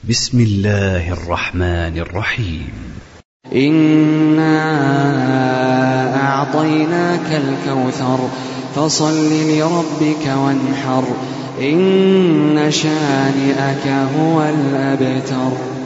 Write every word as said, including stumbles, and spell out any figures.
بسم الله الرحمن الرحيم. إنا أعطيناك الكوثر فصل لربك وانحر إن شانئك هو الأبتر.